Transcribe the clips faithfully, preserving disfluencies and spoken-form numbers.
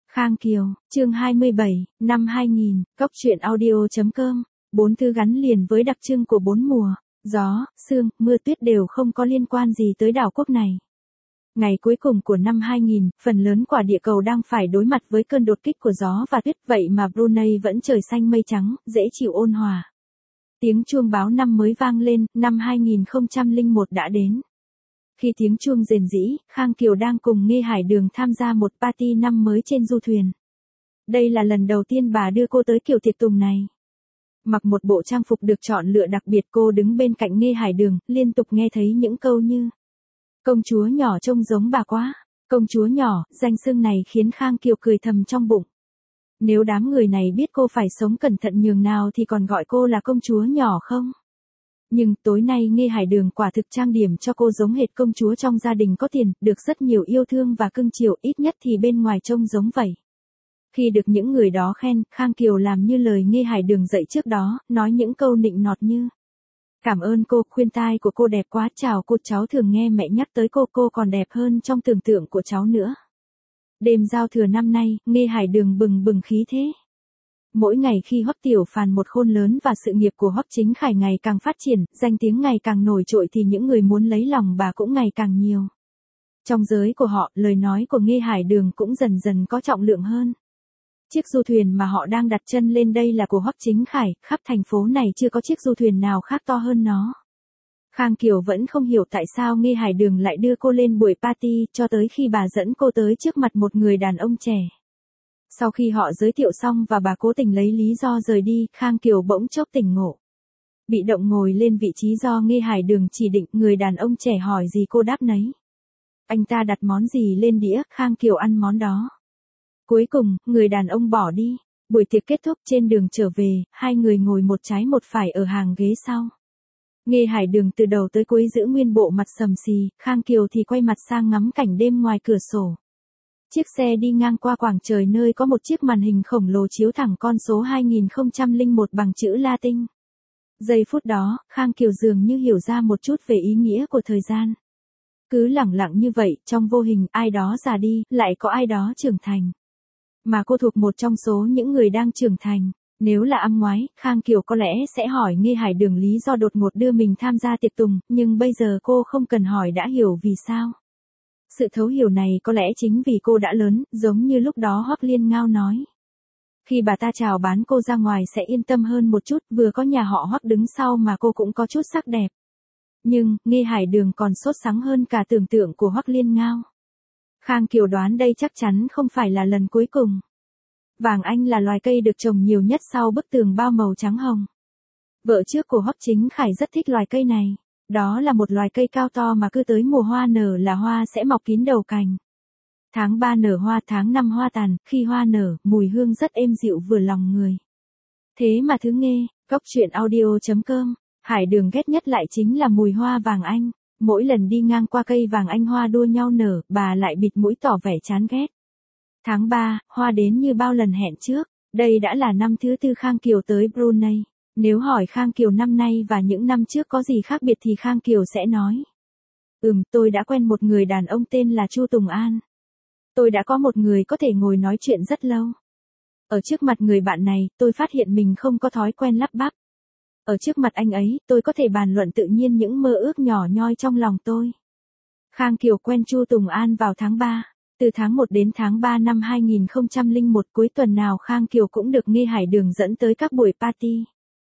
Khang Kiều, chương hai mươi bảy, năm hai nghìn, Cốc truyện audio chấm com, bốn thứ gắn liền với đặc trưng của bốn mùa, gió, sương, mưa tuyết đều không có liên quan gì tới đảo quốc này. Ngày cuối cùng của năm hai nghìn, phần lớn quả địa cầu đang phải đối mặt với cơn đột kích của gió và tuyết, vậy mà Brunei vẫn trời xanh mây trắng, dễ chịu ôn hòa. Tiếng chuông báo năm mới vang lên, năm hai nghìn không trăm lẻ một đã đến. Khi tiếng chuông rền rĩ, Khang Kiều đang cùng Nghê Hải Đường tham gia một party năm mới trên du thuyền. Đây là lần đầu tiên bà đưa cô tới kiểu tiệc tùng này. Mặc một bộ trang phục được chọn lựa đặc biệt, cô đứng bên cạnh Nghê Hải Đường, liên tục nghe thấy những câu như: công chúa nhỏ trông giống bà quá, công chúa nhỏ, danh xưng này khiến Khang Kiều cười thầm trong bụng. Nếu đám người này biết cô phải sống cẩn thận nhường nào thì còn gọi cô là công chúa nhỏ không? Nhưng tối nay Nghê Hải Đường quả thực trang điểm cho cô giống hệt công chúa trong gia đình có tiền, được rất nhiều yêu thương và cưng chiều, ít nhất thì bên ngoài trông giống vậy. Khi được những người đó khen, Khang Kiều làm như lời Nghê Hải Đường dạy trước đó, nói những câu nịnh nọt như: cảm ơn cô, khuyên tai của cô đẹp quá, chào cô, cháu thường nghe mẹ nhắc tới cô, cô còn đẹp hơn trong tưởng tượng của cháu nữa. Đêm giao thừa năm nay, Nghê Hải Đường bừng bừng khí thế. Mỗi ngày khi Hoắc Tiểu Phàn một khôn lớn và sự nghiệp của Hoắc Chính Khải ngày càng phát triển, danh tiếng ngày càng nổi trội thì những người muốn lấy lòng bà cũng ngày càng nhiều. Trong giới của họ, lời nói của Nghê Hải Đường cũng dần dần có trọng lượng hơn. Chiếc du thuyền mà họ đang đặt chân lên đây là của Hoắc Chính Khải, khắp thành phố này chưa có chiếc du thuyền nào khác to hơn nó. Khang Kiều vẫn không hiểu tại sao Nghê Hải Đường lại đưa cô lên buổi party, cho tới khi bà dẫn cô tới trước mặt một người đàn ông trẻ. Sau khi họ giới thiệu xong và bà cố tình lấy lý do rời đi, Khang Kiều bỗng chốc tỉnh ngộ. Bị động ngồi lên vị trí do Nghê Hải Đường chỉ định, người đàn ông trẻ hỏi gì cô đáp nấy. Anh ta đặt món gì lên đĩa, Khang Kiều ăn món đó. Cuối cùng, người đàn ông bỏ đi. Buổi tiệc kết thúc, trên đường trở về, hai người ngồi một trái một phải ở hàng ghế sau. Nghê Hải Đường từ đầu tới cuối giữ nguyên bộ mặt sầm xì, Khang Kiều thì quay mặt sang ngắm cảnh đêm ngoài cửa sổ. Chiếc xe đi ngang qua quảng trời nơi có một chiếc màn hình khổng lồ chiếu thẳng con số hai nghìn không trăm lẻ một bằng chữ Latin. Giây phút đó, Khang Kiều dường như hiểu ra một chút về ý nghĩa của thời gian. Cứ lẳng lặng như vậy, trong vô hình, ai đó già đi, lại có ai đó trưởng thành. Mà cô thuộc một trong số những người đang trưởng thành. Nếu là năm ngoái, Khang Kiều có lẽ sẽ hỏi Nghê Hải Đường lý do đột ngột đưa mình tham gia tiệc tùng, nhưng bây giờ cô không cần hỏi đã hiểu vì sao. Sự thấu hiểu này có lẽ chính vì cô đã lớn, giống như lúc đó Hoắc Liên Ngao nói. Khi bà ta chào bán cô ra ngoài sẽ yên tâm hơn một chút, vừa có nhà họ Hoắc đứng sau mà cô cũng có chút sắc đẹp. Nhưng, Nghê Hải Đường còn sốt sắng hơn cả tưởng tượng của Hoắc Liên Ngao. Khang Kiều đoán đây chắc chắn không phải là lần cuối cùng. Vàng Anh là loài cây được trồng nhiều nhất sau bức tường bao màu trắng hồng. Vợ trước của Hoắc Chính Khải rất thích loài cây này. Đó là một loài cây cao to mà cứ tới mùa hoa nở là hoa sẽ mọc kín đầu cành. Tháng ba nở hoa, tháng năm hoa tàn, khi hoa nở, mùi hương rất êm dịu vừa lòng người. Thế mà thứ Nghê, Cốc truyện audio chấm com, Hải Đường ghét nhất lại chính là mùi hoa vàng anh. Mỗi lần đi ngang qua cây vàng anh hoa đua nhau nở, bà lại bịt mũi tỏ vẻ chán ghét. Tháng ba, hoa đến như bao lần hẹn trước. Đây đã là năm thứ tư Khang Kiều tới Brunei. Nếu hỏi Khang Kiều năm nay và những năm trước có gì khác biệt thì Khang Kiều sẽ nói: Ừm, tôi đã quen một người đàn ông tên là Chu Tùng An. Tôi đã có một người có thể ngồi nói chuyện rất lâu. Ở trước mặt người bạn này, tôi phát hiện mình không có thói quen lắp bắp. Ở trước mặt anh ấy, tôi có thể bàn luận tự nhiên những mơ ước nhỏ nhoi trong lòng tôi. Khang Kiều quen Chu Tùng An vào tháng ba. Từ tháng một đến tháng ba năm hai nghìn không trăm lẻ một, cuối tuần nào Khang Kiều cũng được Nghê Hải Đường dẫn tới các buổi party.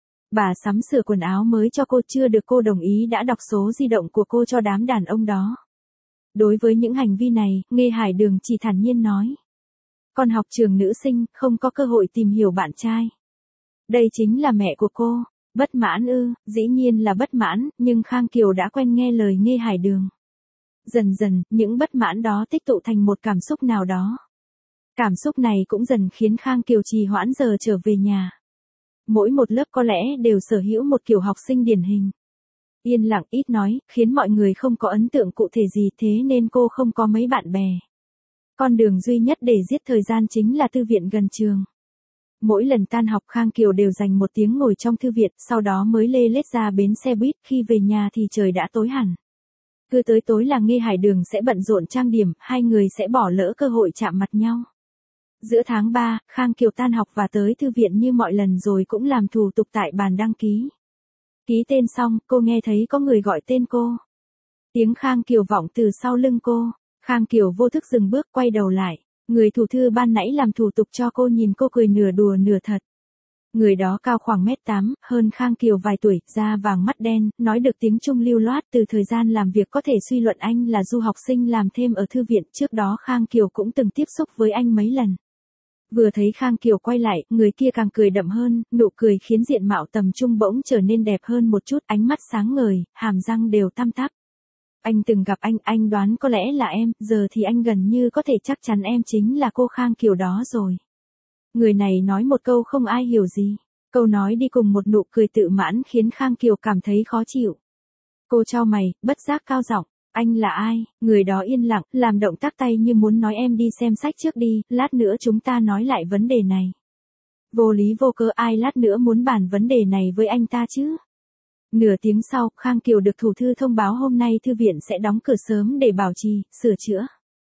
Bà sắm sửa quần áo mới cho cô, chưa được cô đồng ý đã đọc số di động của cô cho đám đàn ông đó. Đối với những hành vi này, Nghê Hải Đường chỉ thản nhiên nói: con học trường nữ sinh, không có cơ hội tìm hiểu bạn trai. Đây chính là mẹ của cô. Bất mãn ư? Dĩ nhiên là bất mãn, nhưng Khang Kiều đã quen nghe lời Nghê Hải Đường. Dần dần, những bất mãn đó tích tụ thành một cảm xúc nào đó. Cảm xúc này cũng dần khiến Khang Kiều trì hoãn giờ trở về nhà. Mỗi một lớp có lẽ đều sở hữu một kiểu học sinh điển hình. Yên lặng ít nói, khiến mọi người không có ấn tượng cụ thể gì, thế nên cô không có mấy bạn bè. Con đường duy nhất để giết thời gian chính là thư viện gần trường. Mỗi lần tan học Khang Kiều đều dành một tiếng ngồi trong thư viện, sau đó mới lê lết ra bến xe buýt, khi về nhà thì trời đã tối hẳn. Cứ tới tối là Nghê Hải Đường sẽ bận rộn trang điểm, hai người sẽ bỏ lỡ cơ hội chạm mặt nhau. Giữa tháng ba, Khang Kiều tan học và tới thư viện như mọi lần rồi cũng làm thủ tục tại bàn đăng ký. Ký tên xong, cô nghe thấy có người gọi tên cô. Tiếng Khang Kiều vọng từ sau lưng cô. Khang Kiều vô thức dừng bước, quay đầu lại. Người thủ thư ban nãy làm thủ tục cho cô nhìn cô cười nửa đùa nửa thật. Người đó cao khoảng mét tám, hơn Khang Kiều vài tuổi, da vàng mắt đen, nói được tiếng Trung lưu loát. Từ thời gian làm việc có thể suy luận anh là du học sinh làm thêm ở thư viện. Trước đó Khang Kiều cũng từng tiếp xúc với anh mấy lần. Vừa thấy Khang Kiều quay lại, người kia càng cười đậm hơn, nụ cười khiến diện mạo tầm trung bỗng trở nên đẹp hơn một chút, ánh mắt sáng ngời, hàm răng đều tăm tắp. Anh từng gặp anh, anh đoán có lẽ là em, giờ thì anh gần như có thể chắc chắn em chính là cô Khang Kiều đó rồi. Người này nói một câu không ai hiểu gì. Câu nói đi cùng một nụ cười tự mãn khiến Khang Kiều cảm thấy khó chịu. Cô chau mày, bất giác cao giọng, anh là ai? Người đó yên lặng, làm động tác tay như muốn nói em đi xem sách trước đi, lát nữa chúng ta nói lại vấn đề này. Vô lý vô cớ ai lát nữa muốn bàn vấn đề này với anh ta chứ? Nửa tiếng sau, Khang Kiều được thủ thư thông báo hôm nay thư viện sẽ đóng cửa sớm để bảo trì, sửa chữa.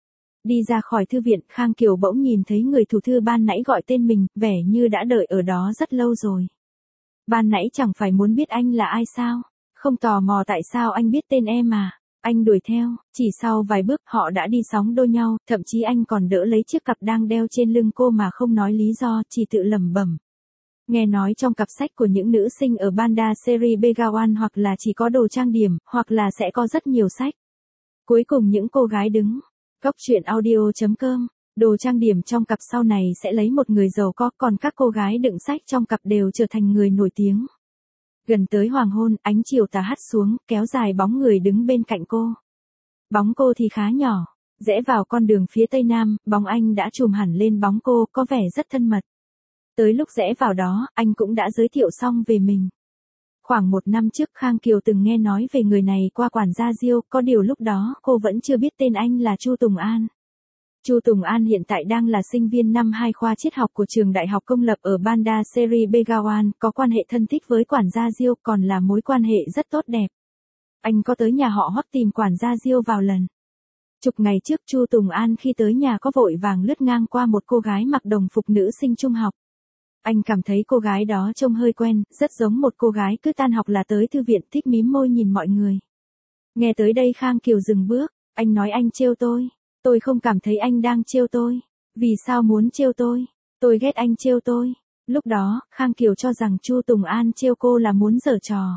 Đi ra khỏi thư viện, Khang Kiều bỗng nhìn thấy người thủ thư ban nãy gọi tên mình, vẻ như đã đợi ở đó rất lâu rồi. Ban nãy chẳng phải muốn biết anh là ai sao? Không tò mò tại sao anh biết tên em à? Anh đuổi theo, chỉ sau vài bước họ đã đi sóng đôi nhau, thậm chí anh còn đỡ lấy chiếc cặp đang đeo trên lưng cô mà không nói lý do, chỉ tự lẩm bẩm. Nghe nói trong cặp sách của những nữ sinh ở Banda series Begawan hoặc là chỉ có đồ trang điểm, hoặc là sẽ có rất nhiều sách. Cuối cùng những cô gái đứng. Cốc truyện audio chấm com. Đồ trang điểm trong cặp sau này sẽ lấy một người giàu có, còn các cô gái đựng sách trong cặp đều trở thành người nổi tiếng. Gần tới hoàng hôn, ánh chiều tà hắt xuống, kéo dài bóng người đứng bên cạnh cô. Bóng cô thì khá nhỏ. Rẽ vào con đường phía tây nam, bóng anh đã chùm hẳn lên bóng cô, có vẻ rất thân mật. Tới lúc rẽ vào đó, anh cũng đã giới thiệu xong về mình. Khoảng một năm trước Khang Kiều từng nghe nói về người này qua quản gia Diêu, có điều lúc đó cô vẫn chưa biết tên anh là Chu Tùng An. Chu Tùng An hiện tại đang là sinh viên năm hai khoa triết học của trường đại học công lập ở Banda series Begawan, có quan hệ thân thích với quản gia Diêu, còn là mối quan hệ rất tốt đẹp. Anh có tới nhà họ Hoắc tìm quản gia Diêu vào lần. Chục ngày trước Chu Tùng An khi tới nhà có vội vàng lướt ngang qua một cô gái mặc đồng phục nữ sinh trung học. Anh cảm thấy cô gái đó trông hơi quen, rất giống một cô gái cứ tan học là tới thư viện, thích mím môi nhìn mọi người. Nghe tới đây Khang Kiều dừng bước, anh nói anh trêu tôi. Tôi không cảm thấy anh đang trêu tôi. Vì sao muốn trêu tôi? Tôi ghét anh trêu tôi. Lúc đó, Khang Kiều cho rằng Chu Tùng An trêu cô là muốn giở trò.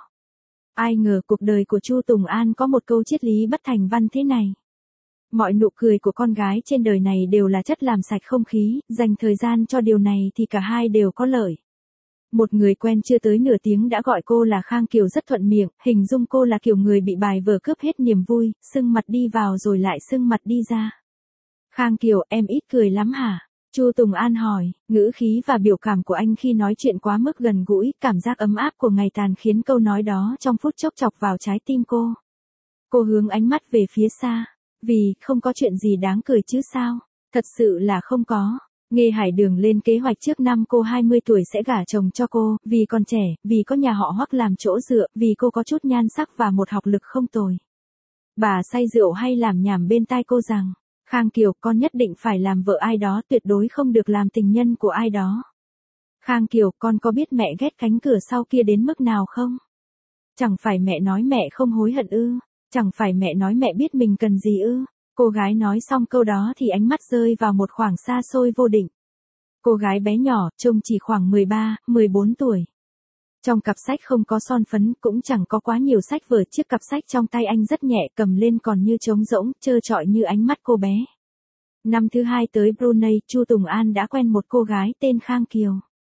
Ai ngờ cuộc đời của Chu Tùng An có một câu triết lý bất thành văn thế này. Mọi nụ cười của con gái trên đời này đều là chất làm sạch không khí, dành thời gian cho điều này thì cả hai đều có lợi. Một người quen chưa tới nửa tiếng đã gọi cô là Khang Kiều rất thuận miệng, hình dung cô là kiểu người bị bài vở cướp hết niềm vui, sưng mặt đi vào rồi lại sưng mặt đi ra. Khang Kiều, em ít cười lắm hả? Chu Tùng An hỏi, ngữ khí và biểu cảm của anh khi nói chuyện quá mức gần gũi, cảm giác ấm áp của ngày tàn khiến câu nói đó trong phút chốc chọc vào trái tim cô. Cô hướng ánh mắt về phía xa. Vì, không có chuyện gì đáng cười chứ sao? Thật sự là không có. Nghe Hải Đường lên kế hoạch trước năm cô hai mươi tuổi sẽ gả chồng cho cô, vì còn trẻ, vì có nhà họ Hoắc làm chỗ dựa, vì cô có chút nhan sắc và một học lực không tồi. Bà say rượu hay làm nhảm bên tai cô rằng, Khang Kiều, con nhất định phải làm vợ ai đó, tuyệt đối không được làm tình nhân của ai đó. Khang Kiều, con có biết mẹ ghét cánh cửa sau kia đến mức nào không? Chẳng phải mẹ nói mẹ không hối hận ư? Chẳng phải mẹ nói mẹ biết mình cần gì ư? Cô gái nói xong câu đó thì ánh mắt rơi vào một khoảng xa xôi vô định. Cô gái bé nhỏ, trông chỉ khoảng mười ba, mười bốn tuổi. Trong cặp sách không có son phấn, cũng chẳng có quá nhiều sách vở, chiếc cặp sách trong tay anh rất nhẹ, cầm lên còn như trống rỗng, trơ trọi như ánh mắt cô bé. Năm thứ hai tới Brunei, Chu Tùng An đã quen một cô gái tên Khang Kiều.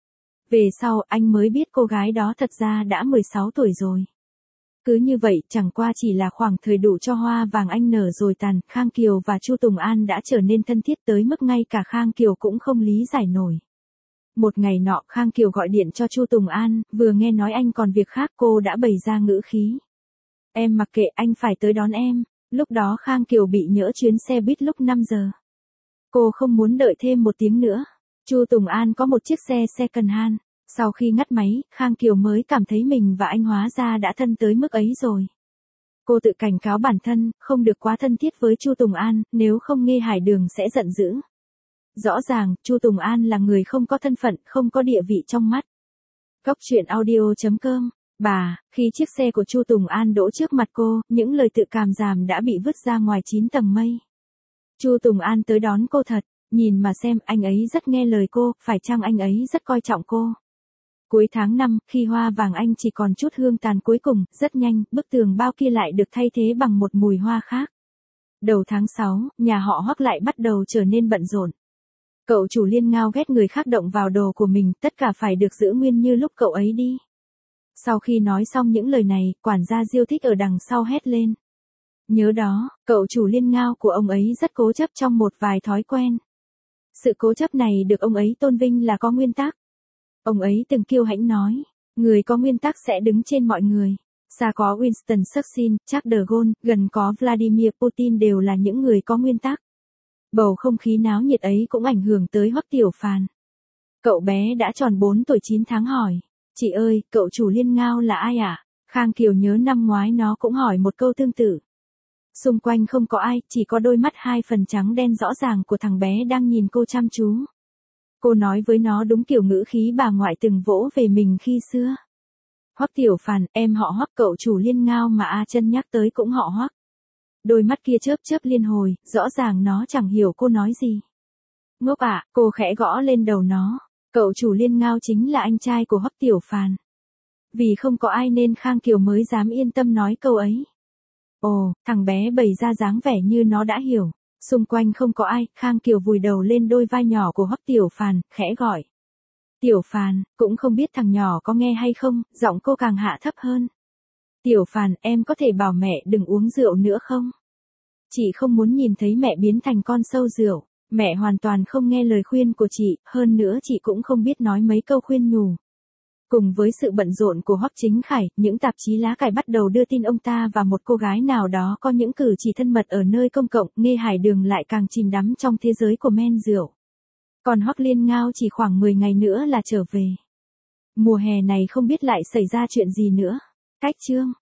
Về sau, anh mới biết cô gái đó thật ra đã mười sáu tuổi rồi. Cứ như vậy, chẳng qua chỉ là khoảng thời đủ cho hoa vàng anh nở rồi tàn, Khang Kiều và Chu Tùng An đã trở nên thân thiết tới mức ngay cả Khang Kiều cũng không lý giải nổi. Một ngày nọ, Khang Kiều gọi điện cho Chu Tùng An, vừa nghe nói anh còn việc khác cô đã bày ra ngữ khí. Em mặc kệ, anh phải tới đón em. Lúc đó Khang Kiều bị nhỡ chuyến xe buýt lúc năm giờ. Cô không muốn đợi thêm một tiếng nữa. Chu Tùng An có một chiếc xe second hand. Sau khi ngắt máy, Khang Kiều mới cảm thấy mình và anh hóa ra đã thân tới mức ấy rồi. Cô tự cảnh cáo bản thân, không được quá thân thiết với Chu Tùng An, nếu không nghe Hải Đường sẽ giận dữ. Rõ ràng, Chu Tùng An là người không có thân phận, không có địa vị trong mắt. Cốc truyện audio chấm com. Bà, khi chiếc xe của Chu Tùng An đỗ trước mặt cô, những lời tự cảm giảm đã bị vứt ra ngoài chín tầng mây. Chu Tùng An tới đón cô thật, nhìn mà xem, anh ấy rất nghe lời cô, phải chăng anh ấy rất coi trọng cô. Cuối tháng năm, khi hoa vàng anh chỉ còn chút hương tàn cuối cùng, rất nhanh, bức tường bao kia lại được thay thế bằng một mùi hoa khác. Đầu tháng sáu, nhà họ Hoắc lại bắt đầu trở nên bận rộn. Cậu chủ Liên ngao ghét người khác động vào đồ của mình, tất cả phải được giữ nguyên như lúc cậu ấy đi. Sau khi nói xong những lời này, quản gia Diêu Thích ở đằng sau hét lên. Nhớ đó, cậu chủ Liên ngao của ông ấy rất cố chấp trong một vài thói quen. Sự cố chấp này được ông ấy tôn vinh là có nguyên tắc. Ông ấy từng kiêu hãnh nói, người có nguyên tắc sẽ đứng trên mọi người. Xa có Winston Churchill, Charles de Gaulle, gần có Vladimir Putin đều là những người có nguyên tắc. Bầu không khí náo nhiệt ấy cũng ảnh hưởng tới Hoắc Tiểu Phàn. Cậu bé đã tròn bốn tuổi chín tháng hỏi, chị ơi, cậu chủ Liên ngao là ai ạ? À? Khang Kiều nhớ năm ngoái nó cũng hỏi một câu tương tự. Xung quanh không có ai, chỉ có đôi mắt hai phần trắng đen rõ ràng của thằng bé đang nhìn cô chăm chú. Cô nói với nó đúng kiểu ngữ khí bà ngoại từng vỗ về mình khi xưa. Hoắc Tiểu Phàn, em họ Hoắc, cậu chủ Liên ngao mà A Chân nhắc tới cũng họ Hoắc. Đôi mắt kia chớp chớp liên hồi, rõ ràng nó chẳng hiểu cô nói gì. Ngốc ạ, à, cô khẽ gõ lên đầu nó. Cậu chủ Liên ngao chính là anh trai của Hoắc Tiểu Phàn. Vì không có ai nên Khang Kiều mới dám yên tâm nói câu ấy. Ồ, thằng bé bày ra dáng vẻ như nó đã hiểu. Xung quanh không có ai, Khang Kiều vùi đầu lên đôi vai nhỏ của Hoắc Tiểu Phàn, khẽ gọi. Tiểu Phàn, cũng không biết thằng nhỏ có nghe hay không, giọng cô càng hạ thấp hơn. Tiểu Phàn, em có thể bảo mẹ đừng uống rượu nữa không? Chị không muốn nhìn thấy mẹ biến thành con sâu rượu. Mẹ hoàn toàn không nghe lời khuyên của chị, hơn nữa chị cũng không biết nói mấy câu khuyên nhủ. Cùng với sự bận rộn của Hoắc Chính Khải, những tạp chí lá cải bắt đầu đưa tin ông ta và một cô gái nào đó có những cử chỉ thân mật ở nơi công cộng, Nghe Hải Đường lại càng chìm đắm trong thế giới của men rượu. Còn Hoắc Liên ngao chỉ khoảng mười ngày nữa là trở về. Mùa hè này không biết lại xảy ra chuyện gì nữa. Cách chương